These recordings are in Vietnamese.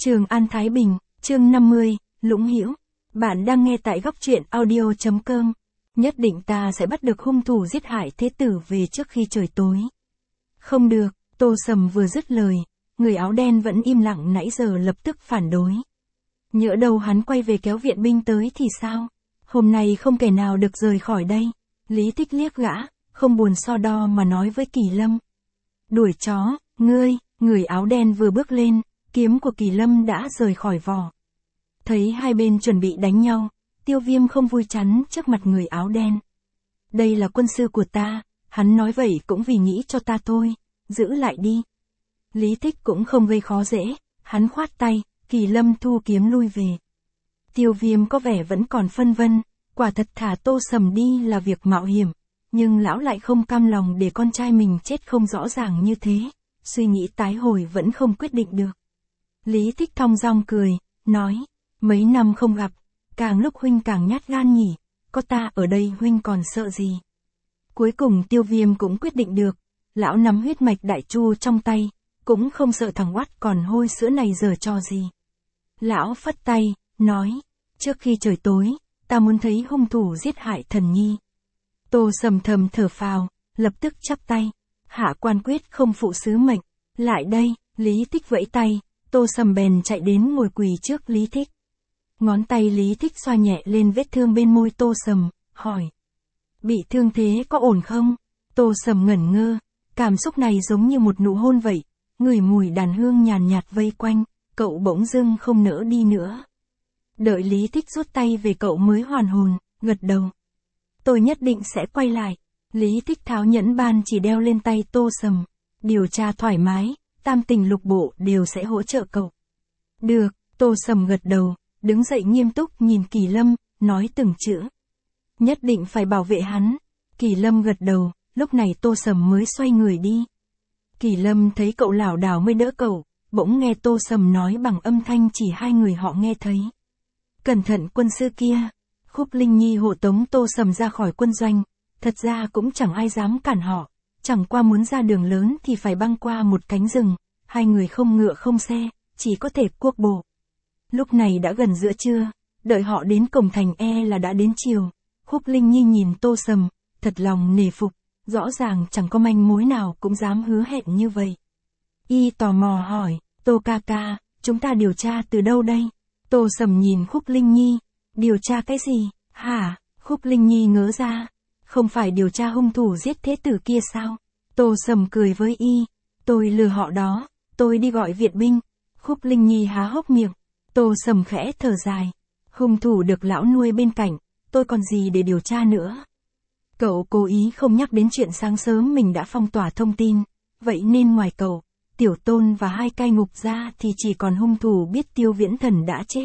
Trường An Thái Bình, chương 50, Lũng Hữu. Bạn đang nghe tại góc truyện audio.com. Nhất định ta sẽ bắt được hung thủ giết hại thế tử về trước khi trời tối. Không được, Tô Sầm vừa dứt lời, người áo đen vẫn im lặng nãy giờ lập tức phản đối. Nhỡ đâu hắn quay về kéo viện binh tới thì sao? Hôm nay không kẻ nào được rời khỏi đây. Lý Thích liếc gã, không buồn so đo mà nói với Kỳ Lâm. Đuổi chó, ngươi, người áo đen vừa bước lên, kiếm của Kỳ Lâm đã rời khỏi vỏ. Thấy hai bên chuẩn bị đánh nhau, Tiêu Viêm không vui chắn trước mặt người áo đen. Đây là quân sư của ta, hắn nói vậy cũng vì nghĩ cho ta thôi, giữ lại đi. Lý Thích cũng không gây khó dễ, hắn khoát tay, Kỳ Lâm thu kiếm lui về. Tiêu Viêm có vẻ vẫn còn phân vân, quả thật thả Tô Sầm đi là việc mạo hiểm, nhưng lão lại không cam lòng để con trai mình chết không rõ ràng như thế, suy nghĩ tái hồi vẫn không quyết định được. Lý Thích thong dong cười, nói, mấy năm không gặp, càng lúc huynh càng nhát gan nhỉ, có ta ở đây huynh còn sợ gì. Cuối cùng Tiêu Viêm cũng quyết định được, lão nắm huyết mạch đại chu trong tay, cũng không sợ thằng oát còn hôi sữa này giở trò gì. Lão phất tay, nói, trước khi trời tối, ta muốn thấy hung thủ giết hại thần nhi. Tô Sầm thầm thở phào, lập tức chắp tay, hạ quan quyết không phụ sứ mệnh, lại đây, Lý Thích vẫy tay, Tô Sầm bèn chạy đến ngồi quỳ trước Lý Thích. Ngón tay Lý Thích xoa nhẹ lên vết thương bên môi Tô Sầm, hỏi. Bị thương thế có ổn không? Tô Sầm ngẩn ngơ, cảm xúc này giống như một nụ hôn vậy, ngửi mùi đàn hương nhàn nhạt vây quanh, cậu bỗng dưng không nỡ đi nữa. Đợi Lý Thích rút tay về cậu mới hoàn hồn, gật đầu. Tôi nhất định sẽ quay lại. Lý Thích tháo nhẫn ban chỉ đeo lên tay Tô Sầm. Điều tra thoải mái, tam tình lục bộ đều sẽ hỗ trợ cậu. Được, Tô Sầm gật đầu, đứng dậy nghiêm túc nhìn Kỳ Lâm, nói từng chữ. Nhất định phải bảo vệ hắn. Kỳ Lâm gật đầu, lúc này Tô Sầm mới xoay người đi. Kỳ Lâm thấy cậu lảo đảo mới đỡ cậu, bỗng nghe Tô Sầm nói bằng âm thanh chỉ hai người họ nghe thấy. Cẩn thận quân sư kia. Khúc Linh Nhi hộ tống Tô Sầm ra khỏi quân doanh, thật ra cũng chẳng ai dám cản họ, chẳng qua muốn ra đường lớn thì phải băng qua một cánh rừng, hai người không ngựa không xe, chỉ có thể cuốc bộ. Lúc này đã gần giữa trưa, đợi họ đến cổng thành là đã đến chiều. Khúc Linh Nhi nhìn Tô Sầm, thật lòng nể phục, rõ ràng chẳng có manh mối nào cũng dám hứa hẹn như vậy. Y tò mò hỏi, Tô ca ca, chúng ta điều tra từ đâu đây? Tô Sầm nhìn Khúc Linh Nhi, điều tra cái gì, hả? Khúc Linh Nhi ngớ ra, không phải điều tra hung thủ giết thế tử kia sao? Tô Sầm cười với y, tôi lừa họ đó, tôi đi gọi viện binh. Khúc Linh Nhi há hốc miệng, Tô Sầm khẽ thở dài, hung thủ được lão nuôi bên cạnh, tôi còn gì để điều tra nữa. Cậu cố ý không nhắc đến chuyện sáng sớm mình đã phong tỏa thông tin, vậy nên ngoài cậu, Tiểu Tôn và hai cai ngục ra thì chỉ còn hung thủ biết Tiêu Viễn Thần đã chết.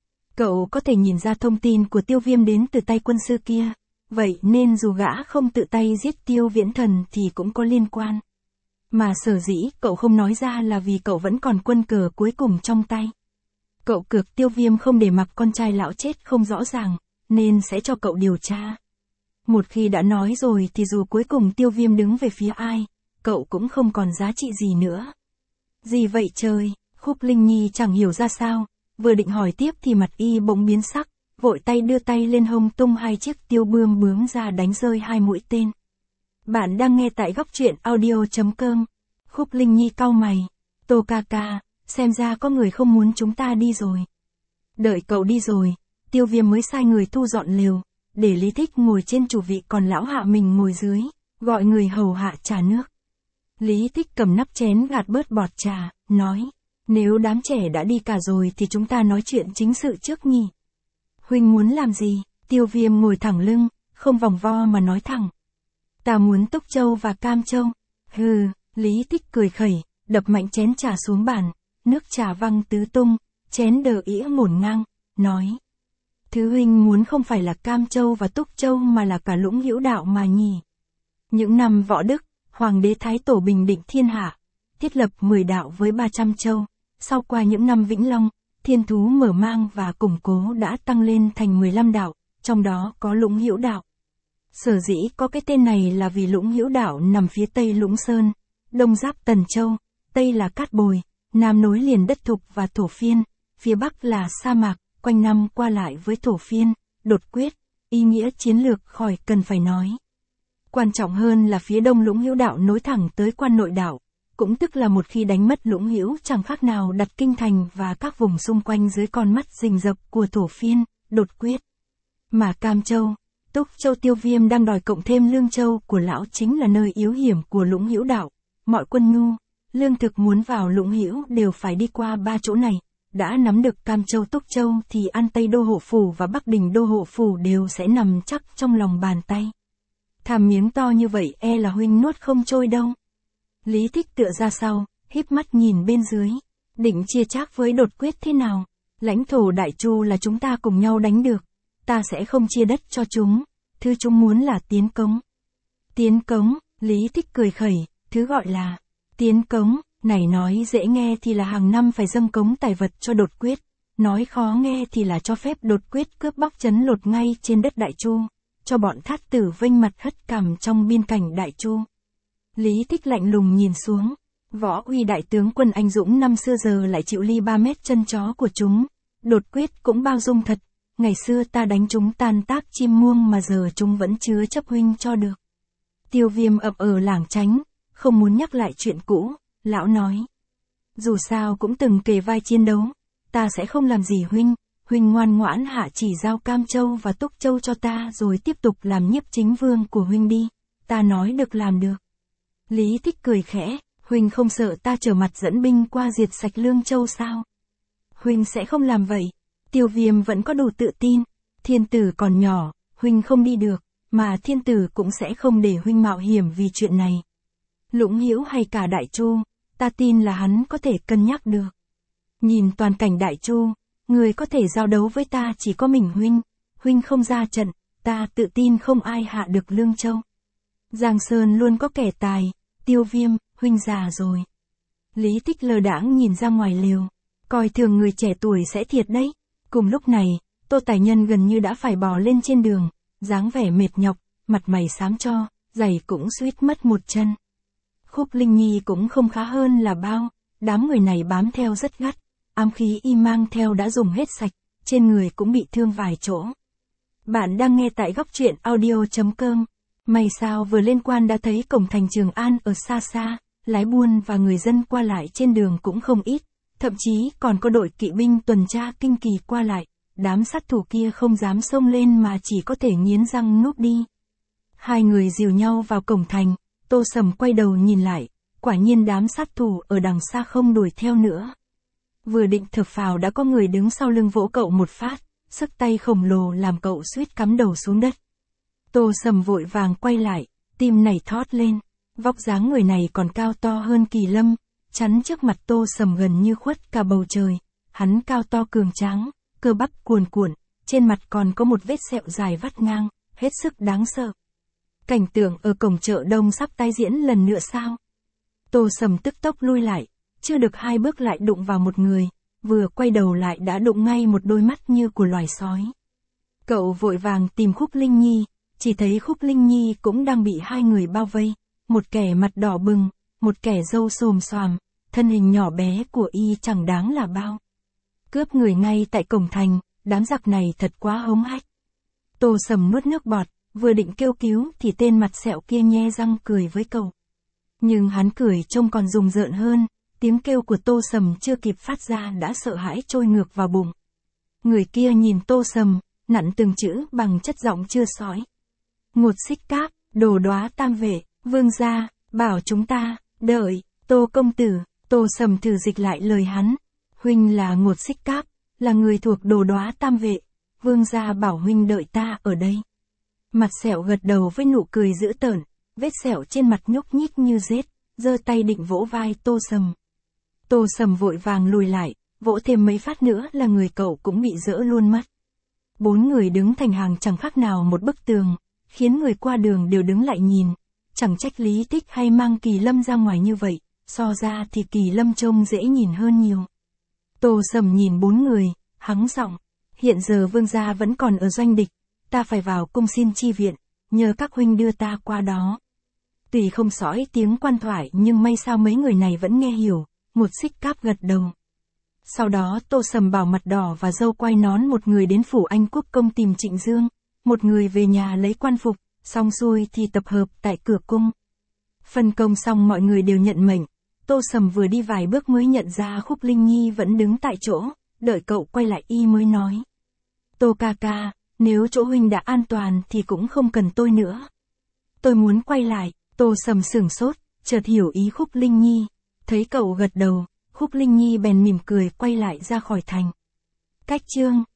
Cậu có thể nhìn ra thông tin của Tiêu Viêm đến từ tay quân sư kia, vậy nên dù gã không tự tay giết Tiêu Viễn Thần thì cũng có liên quan. Mà sở dĩ cậu không nói ra là vì cậu vẫn còn quân cờ cuối cùng trong tay. Cậu cược Tiêu Viêm không để mặc con trai lão chết không rõ ràng, nên sẽ cho cậu điều tra. Một khi đã nói rồi thì dù cuối cùng Tiêu Viêm đứng về phía ai, cậu cũng không còn giá trị gì nữa. Gì vậy trời, Khúc Linh Nhi chẳng hiểu ra sao, vừa định hỏi tiếp thì mặt y bỗng biến sắc, vội tay đưa tay lên hông tung hai chiếc tiêu bươm bướm ra đánh rơi hai mũi tên. Bạn đang nghe tại góc truyện audio.com. Khúc Linh Nhi cau mày, Tô ca ca, xem ra có người không muốn chúng ta đi rồi. Đợi cậu đi rồi, Tiêu Viêm mới sai người thu dọn lều, để Lý Thích ngồi trên chủ vị còn lão hạ mình ngồi dưới, gọi người hầu hạ trà nước. Lý Thích cầm nắp chén gạt bớt bọt trà, nói, nếu đám trẻ đã đi cả rồi thì chúng ta nói chuyện chính sự trước nhỉ. Huynh muốn làm gì? Tiêu Viêm ngồi thẳng lưng, không vòng vo mà nói thẳng. Ta muốn Túc Châu và Cam Châu. Hừ, Lý Thích cười khẩy, đập mạnh chén trà xuống bàn, nước trà văng tứ tung, chén đờ ĩa ngổn ngang, nói. Thứ huynh muốn không phải là Cam Châu và Túc Châu mà là cả Lũng Hữu đạo mà nhỉ. Những năm Võ Đức, Hoàng đế Thái Tổ bình định thiên hạ, thiết lập 10 đạo với 300 châu, sau qua những năm Vĩnh Long, Thiên Thú mở mang và củng cố đã tăng lên thành 15 đạo, trong đó có Lũng Hữu đạo. Sở dĩ có cái tên này là vì Lũng Hữu đạo nằm phía tây Lũng Sơn, đông giáp Tần Châu, tây là Cát Bồi, nam nối liền đất thục và thổ phiên, phía bắc là sa mạc, quanh năm qua lại với thổ phiên, đột quyết, ý nghĩa chiến lược khỏi cần phải nói. Quan trọng hơn là phía đông Lũng Hữu đạo nối thẳng tới Quan Nội đạo, cũng tức là một khi đánh mất Lũng Hữu chẳng khác nào đặt kinh thành và các vùng xung quanh dưới con mắt rình rập của thổ phiên, đột quyết. Mà Cam Châu, Túc Châu Tiêu Viêm đang đòi cộng thêm Lương Châu của lão chính là nơi yếu hiểm của Lũng Hữu đạo, mọi quân nhu, lương thực muốn vào Lũng Hữu đều phải đi qua ba chỗ này. Đã nắm được Cam Châu Túc Châu thì An Tây Đô Hộ Phủ và Bắc Đình Đô Hộ Phủ đều sẽ nằm chắc trong lòng bàn tay. Tham miếng to như vậy là huynh nuốt không trôi đâu. Lý Thích tựa ra sau, híp mắt nhìn bên dưới. Định chia chác với đột quyết thế nào? Lãnh thổ Đại Chu là chúng ta cùng nhau đánh được. Ta sẽ không chia đất cho chúng. Thứ chúng muốn là tiến cống. Tiến cống, Lý Thích cười khẩy, thứ gọi là tiến cống. Này nói dễ nghe thì là hàng năm phải dâng cống tài vật cho đột quyết, nói khó nghe thì là cho phép đột quyết cướp bóc trấn lột ngay trên đất Đại Chu, cho bọn Thát Tử vênh mặt hất cằm trong biên cảnh Đại Chu. Lý Thích lạnh lùng nhìn xuống, Võ Uy đại tướng quân anh dũng năm xưa giờ lại chịu ly 3 mét chân chó của chúng, đột quyết cũng bao dung thật, ngày xưa ta đánh chúng tan tác chim muông mà giờ chúng vẫn chứa chấp huynh cho được. Tiêu Viêm ậm lảng tránh, không muốn nhắc lại chuyện cũ. Lão nói, dù sao cũng từng kề vai chiến đấu, ta sẽ không làm gì huynh, huynh ngoan ngoãn hạ chỉ giao Cam Châu và Túc Châu cho ta rồi tiếp tục làm nhiếp chính vương của huynh đi, ta nói được làm được. Lý Thích cười khẽ, huynh không sợ ta trở mặt dẫn binh qua diệt sạch Lương Châu sao? Huynh sẽ không làm vậy. Tiêu Viêm vẫn có đủ tự tin, thiên tử còn nhỏ, huynh không đi được, mà thiên tử cũng sẽ không để huynh mạo hiểm vì chuyện này. Lũng Hữu hay cả Đại Chu, ta tin là hắn có thể cân nhắc được. Nhìn toàn cảnh Đại Chu, người có thể giao đấu với ta chỉ có mình huynh, huynh không ra trận, ta tự tin không ai hạ được Lương Châu. Giang Sơn luôn có kẻ tài, Tiêu Viêm, huynh già rồi. Lý Thích lơ đãng nhìn ra ngoài lều, coi thường người trẻ tuổi sẽ thiệt đấy. Cùng lúc này, Tô Tài Nhân gần như đã phải bò lên trên đường, dáng vẻ mệt nhọc, mặt mày xám cho, giày cũng suýt mất một chân. Khúc Linh Nhi cũng không khá hơn là bao, đám người này bám theo rất gắt, ám khí y mang theo đã dùng hết sạch, trên người cũng bị thương vài chỗ. Bạn đang nghe tại góc truyện audio.com. May sao vừa lên quan đã thấy cổng thành Trường An ở xa xa, lái buôn và người dân qua lại trên đường cũng không ít, thậm chí còn có đội kỵ binh tuần tra kinh kỳ qua lại, đám sát thủ kia không dám xông lên mà chỉ có thể nghiến răng núp đi. Hai người dìu nhau vào cổng thành. Tô Sầm quay đầu nhìn lại, quả nhiên đám sát thủ ở đằng xa không đuổi theo nữa. Vừa định thở phào đã có người đứng sau lưng vỗ cậu một phát, sức tay khổng lồ làm cậu suýt cắm đầu xuống đất. Tô Sầm vội vàng quay lại, tim nảy thót lên, vóc dáng người này còn cao to hơn Kỳ Lâm, chắn trước mặt Tô Sầm gần như khuất cả bầu trời, hắn cao to cường tráng, cơ bắp cuồn cuộn, trên mặt còn có một vết sẹo dài vắt ngang, hết sức đáng sợ. Cảnh tượng ở cổng chợ đông sắp tái diễn lần nữa sao? Tô Sầm tức tốc lui lại, chưa được 2 bước lại đụng vào một người, vừa quay đầu lại đã đụng ngay một đôi mắt như của loài sói. Cậu vội vàng tìm Khúc Linh Nhi, chỉ thấy Khúc Linh Nhi cũng đang bị 2 người bao vây, một kẻ mặt đỏ bừng, một kẻ râu xồm xoàm, thân hình nhỏ bé của y chẳng đáng là bao. Cướp người ngay tại cổng thành, đám giặc này thật quá hống hách. Tô Sầm nuốt nước bọt. Vừa định kêu cứu thì tên mặt sẹo kia nhe răng cười với cậu. Nhưng hắn cười trông còn rùng rợn hơn, tiếng kêu của Tô Sầm chưa kịp phát ra đã sợ hãi trôi ngược vào bụng. Người kia nhìn Tô Sầm, nặn từng chữ bằng chất giọng chưa sói. Ngột Xích Cáp, Đồ Đóa Tam Vệ, vương gia, bảo chúng ta, đợi, Tô công tử. Tô Sầm thử dịch lại lời hắn. Huynh là Ngột Xích Cáp, là người thuộc Đồ Đóa Tam Vệ, vương gia bảo huynh đợi ta ở đây. Mặt sẹo gật đầu với nụ cười dữ tợn, vết sẹo trên mặt nhúc nhích như rết, giơ tay định vỗ vai Tô Sầm. Tô Sầm vội vàng lùi lại, vỗ thêm mấy phát nữa là người cậu cũng bị dỡ luôn mất. 4 người đứng thành hàng chẳng khác nào một bức tường, khiến người qua đường đều đứng lại nhìn, chẳng trách Lý Thích hay mang Kỳ Lâm ra ngoài như vậy, so ra thì Kỳ Lâm trông dễ nhìn hơn nhiều. Tô Sầm nhìn 4 người, hắng giọng, hiện giờ vương gia vẫn còn ở doanh địch. Ta phải vào cung xin chi viện, nhờ các huynh đưa ta qua đó. Tuy không sõi tiếng quan thoại nhưng may sao mấy người này vẫn nghe hiểu, Một xích cáp gật đầu. Sau đó Tô Sầm bảo mặt đỏ và dâu quay nón một người đến phủ Anh Quốc công tìm Trịnh Dương, một người về nhà lấy quan phục, xong xuôi thì tập hợp tại cửa cung. Phân công xong mọi người đều nhận mệnh. Tô Sầm vừa đi vài bước mới nhận ra Khúc Linh Nhi vẫn đứng tại chỗ, đợi cậu quay lại y mới nói. Tô ca ca, nếu chỗ huynh đã an toàn thì cũng không cần tôi nữa. Tôi muốn quay lại. Tô Sầm sửng sốt, chợt hiểu ý Khúc Linh Nhi. Thấy cậu gật đầu, Khúc Linh Nhi bèn mỉm cười quay lại ra khỏi thành. Cách chương